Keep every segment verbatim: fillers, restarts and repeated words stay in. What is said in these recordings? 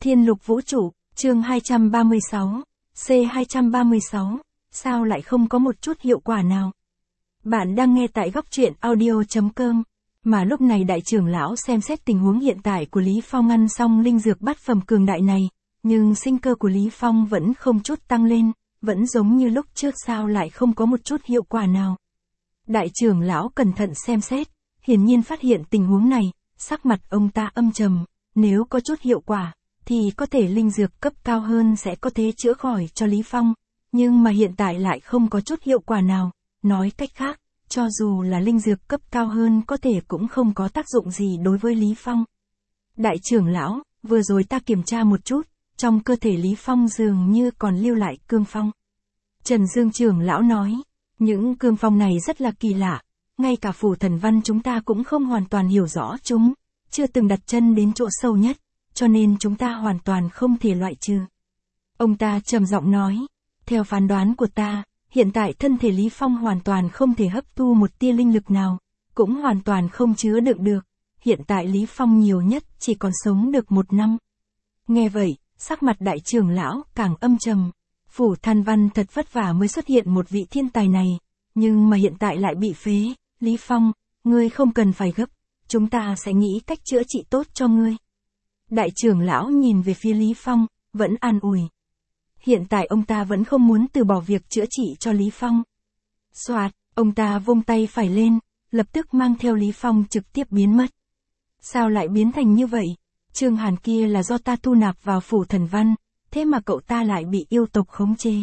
Thiên Lục Vũ Trụ, chương hai trăm ba mươi sáu, C hai trăm ba mươi sáu, sao lại không có một chút hiệu quả nào? Bạn đang nghe tại góc truyện audio chấm com, mà lúc này đại trưởng lão xem xét tình huống hiện tại của Lý Phong ăn xong linh dược bát phẩm cường đại này, nhưng sinh cơ của Lý Phong vẫn không chút tăng lên, vẫn giống như lúc trước, sao lại không có một chút hiệu quả nào. Đại trưởng lão cẩn thận xem xét, hiển nhiên phát hiện tình huống này, sắc mặt ông ta âm trầm, nếu có chút hiệu quả, thì có thể linh dược cấp cao hơn sẽ có thể chữa khỏi cho Lý Phong, nhưng mà hiện tại lại không có chút hiệu quả nào, nói cách khác, cho dù là linh dược cấp cao hơn có thể cũng không có tác dụng gì đối với Lý Phong. Đại trưởng lão, vừa rồi ta kiểm tra một chút, trong cơ thể Lý Phong dường như còn lưu lại cương phong. Trần Dương trưởng lão nói, những cương phong này rất là kỳ lạ, ngay cả Phủ Thần Văn chúng ta cũng không hoàn toàn hiểu rõ chúng, chưa từng đặt chân đến chỗ sâu nhất, cho nên chúng ta hoàn toàn không thể loại trừ. Ông ta trầm giọng nói, theo phán đoán của ta, hiện tại thân thể Lý Phong hoàn toàn không thể hấp thu một tia linh lực nào, cũng hoàn toàn không chứa đựng được, hiện tại Lý Phong nhiều nhất chỉ còn sống được một năm. Nghe vậy, sắc mặt đại trưởng lão càng âm trầm, Phủ Thần Văn thật vất vả mới xuất hiện một vị thiên tài này, nhưng mà hiện tại lại bị phế. Lý Phong, ngươi không cần phải gấp, chúng ta sẽ nghĩ cách chữa trị tốt cho ngươi. Đại trưởng lão nhìn về phía Lý Phong, vẫn an ủi. Hiện tại ông ta vẫn không muốn từ bỏ việc chữa trị cho Lý Phong. Soạt, ông ta vung tay phải lên, lập tức mang theo Lý Phong trực tiếp biến mất. Sao lại biến thành như vậy? Trương Hàn kia là do ta thu nạp vào Phủ Thần Văn, thế mà cậu ta lại bị yêu tộc khống chế.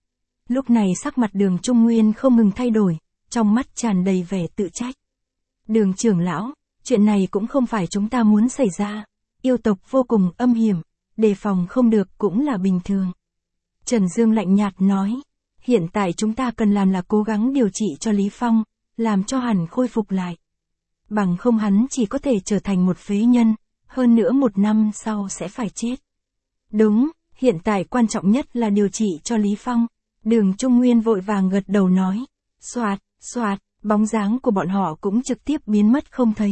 Lúc này sắc mặt Đường Trung Nguyên không ngừng thay đổi, trong mắt tràn đầy vẻ tự trách. Đường trưởng lão, chuyện này cũng không phải chúng ta muốn xảy ra, yêu tộc vô cùng âm hiểm, đề phòng không được cũng là bình thường. Trần Dương lạnh nhạt nói, hiện tại chúng ta cần làm là cố gắng điều trị cho Lý Phong, làm cho hắn khôi phục lại. Bằng không hắn chỉ có thể trở thành một phế nhân, hơn nữa một năm sau sẽ phải chết. Đúng, hiện tại quan trọng nhất là điều trị cho Lý Phong. Đường Trung Nguyên vội vàng gật đầu nói, xoạt, xoạt, bóng dáng của bọn họ cũng trực tiếp biến mất không thấy.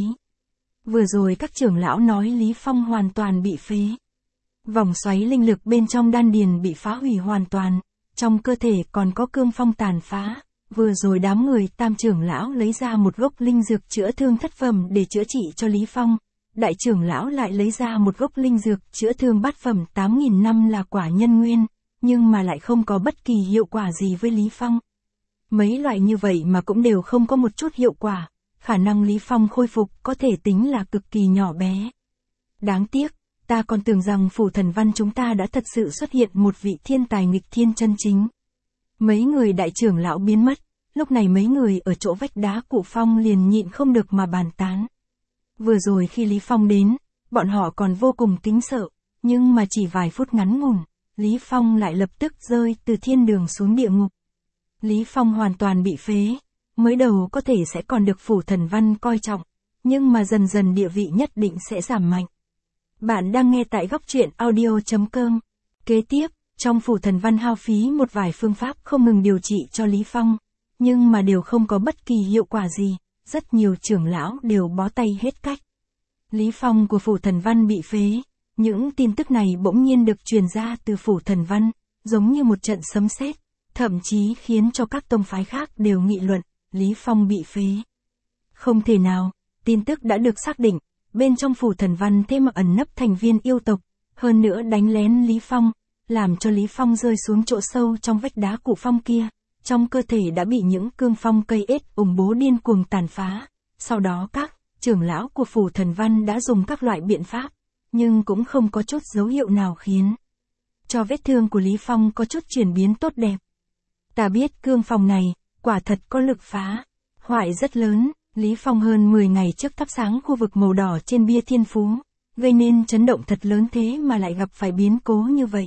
Vừa rồi các trưởng lão nói Lý Phong hoàn toàn bị phế. Vòng xoáy linh lực bên trong đan điền bị phá hủy hoàn toàn, trong cơ thể còn có cương phong tàn phá. Vừa rồi đám người tam trưởng lão lấy ra một gốc linh dược chữa thương thất phẩm để chữa trị cho Lý Phong. Đại trưởng lão lại lấy ra một gốc linh dược chữa thương bát phẩm tám nghìn năm là quả nhân nguyên, nhưng mà lại không có bất kỳ hiệu quả gì với Lý Phong. Mấy loại như vậy mà cũng đều không có một chút hiệu quả, khả năng Lý Phong khôi phục có thể tính là cực kỳ nhỏ bé. Đáng tiếc, ta còn tưởng rằng Phủ Thần Văn chúng ta đã thật sự xuất hiện một vị thiên tài nghịch thiên chân chính. Mấy người đại trưởng lão biến mất, lúc này mấy người ở chỗ vách đá Cụ Phong liền nhịn không được mà bàn tán. Vừa rồi khi Lý Phong đến, bọn họ còn vô cùng kính sợ, nhưng mà chỉ vài phút ngắn ngủn, Lý Phong lại lập tức rơi từ thiên đường xuống địa ngục. Lý Phong hoàn toàn bị phế, mới đầu có thể sẽ còn được Phủ Thần Văn coi trọng, nhưng mà dần dần địa vị nhất định sẽ giảm mạnh. Bạn đang nghe tại góc truyện audio chấm com. Kế tiếp, trong Phủ Thần Văn hao phí một vài phương pháp không ngừng điều trị cho Lý Phong, nhưng mà đều không có bất kỳ hiệu quả gì, rất nhiều trưởng lão đều bó tay hết cách. Lý Phong của Phủ Thần Văn bị phế, những tin tức này bỗng nhiên được truyền ra từ Phủ Thần Văn, giống như một trận sấm sét, thậm chí khiến cho các tông phái khác đều nghị luận, Lý Phong bị phế. Không thể nào, tin tức đã được xác định, bên trong Phủ Thần Văn thế mà ẩn nấp thành viên yêu tộc, hơn nữa đánh lén Lý Phong, làm cho Lý Phong rơi xuống chỗ sâu trong vách đá Cụ Phong kia, trong cơ thể đã bị những cương phong cây ết ủng bố điên cuồng tàn phá. Sau đó các trưởng lão của Phủ Thần Văn đã dùng các loại biện pháp, nhưng cũng không có chút dấu hiệu nào khiến cho vết thương của Lý Phong có chút chuyển biến tốt đẹp. Ta biết cương phong này, quả thật có lực phá hoại rất lớn. Lý Phong hơn mười ngày trước thắp sáng khu vực màu đỏ trên bia thiên phú, gây nên chấn động thật lớn, thế mà lại gặp phải biến cố như vậy.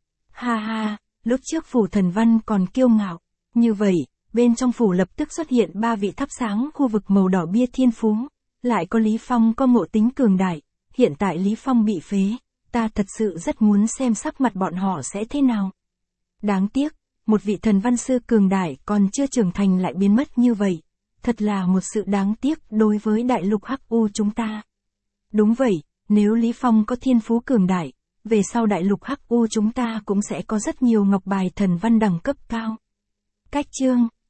Ha ha, lúc trước Phủ Thần Văn còn kiêu ngạo, như vậy, bên trong phủ lập tức xuất hiện ba vị thắp sáng khu vực màu đỏ bia thiên phú, lại có Lý Phong có ngộ tính cường đại, hiện tại Lý Phong bị phế, ta thật sự rất muốn xem sắc mặt bọn họ sẽ thế nào. Đáng tiếc, một vị thần văn sư cường đại còn chưa trưởng thành lại biến mất như vậy. Thật là một sự đáng tiếc đối với đại lục Hắc U chúng ta. Đúng vậy, nếu Lý Phong có thiên phú cường đại, về sau đại lục hắc u chúng ta cũng sẽ có rất nhiều ngọc bài thần văn đẳng cấp cao. Cách chương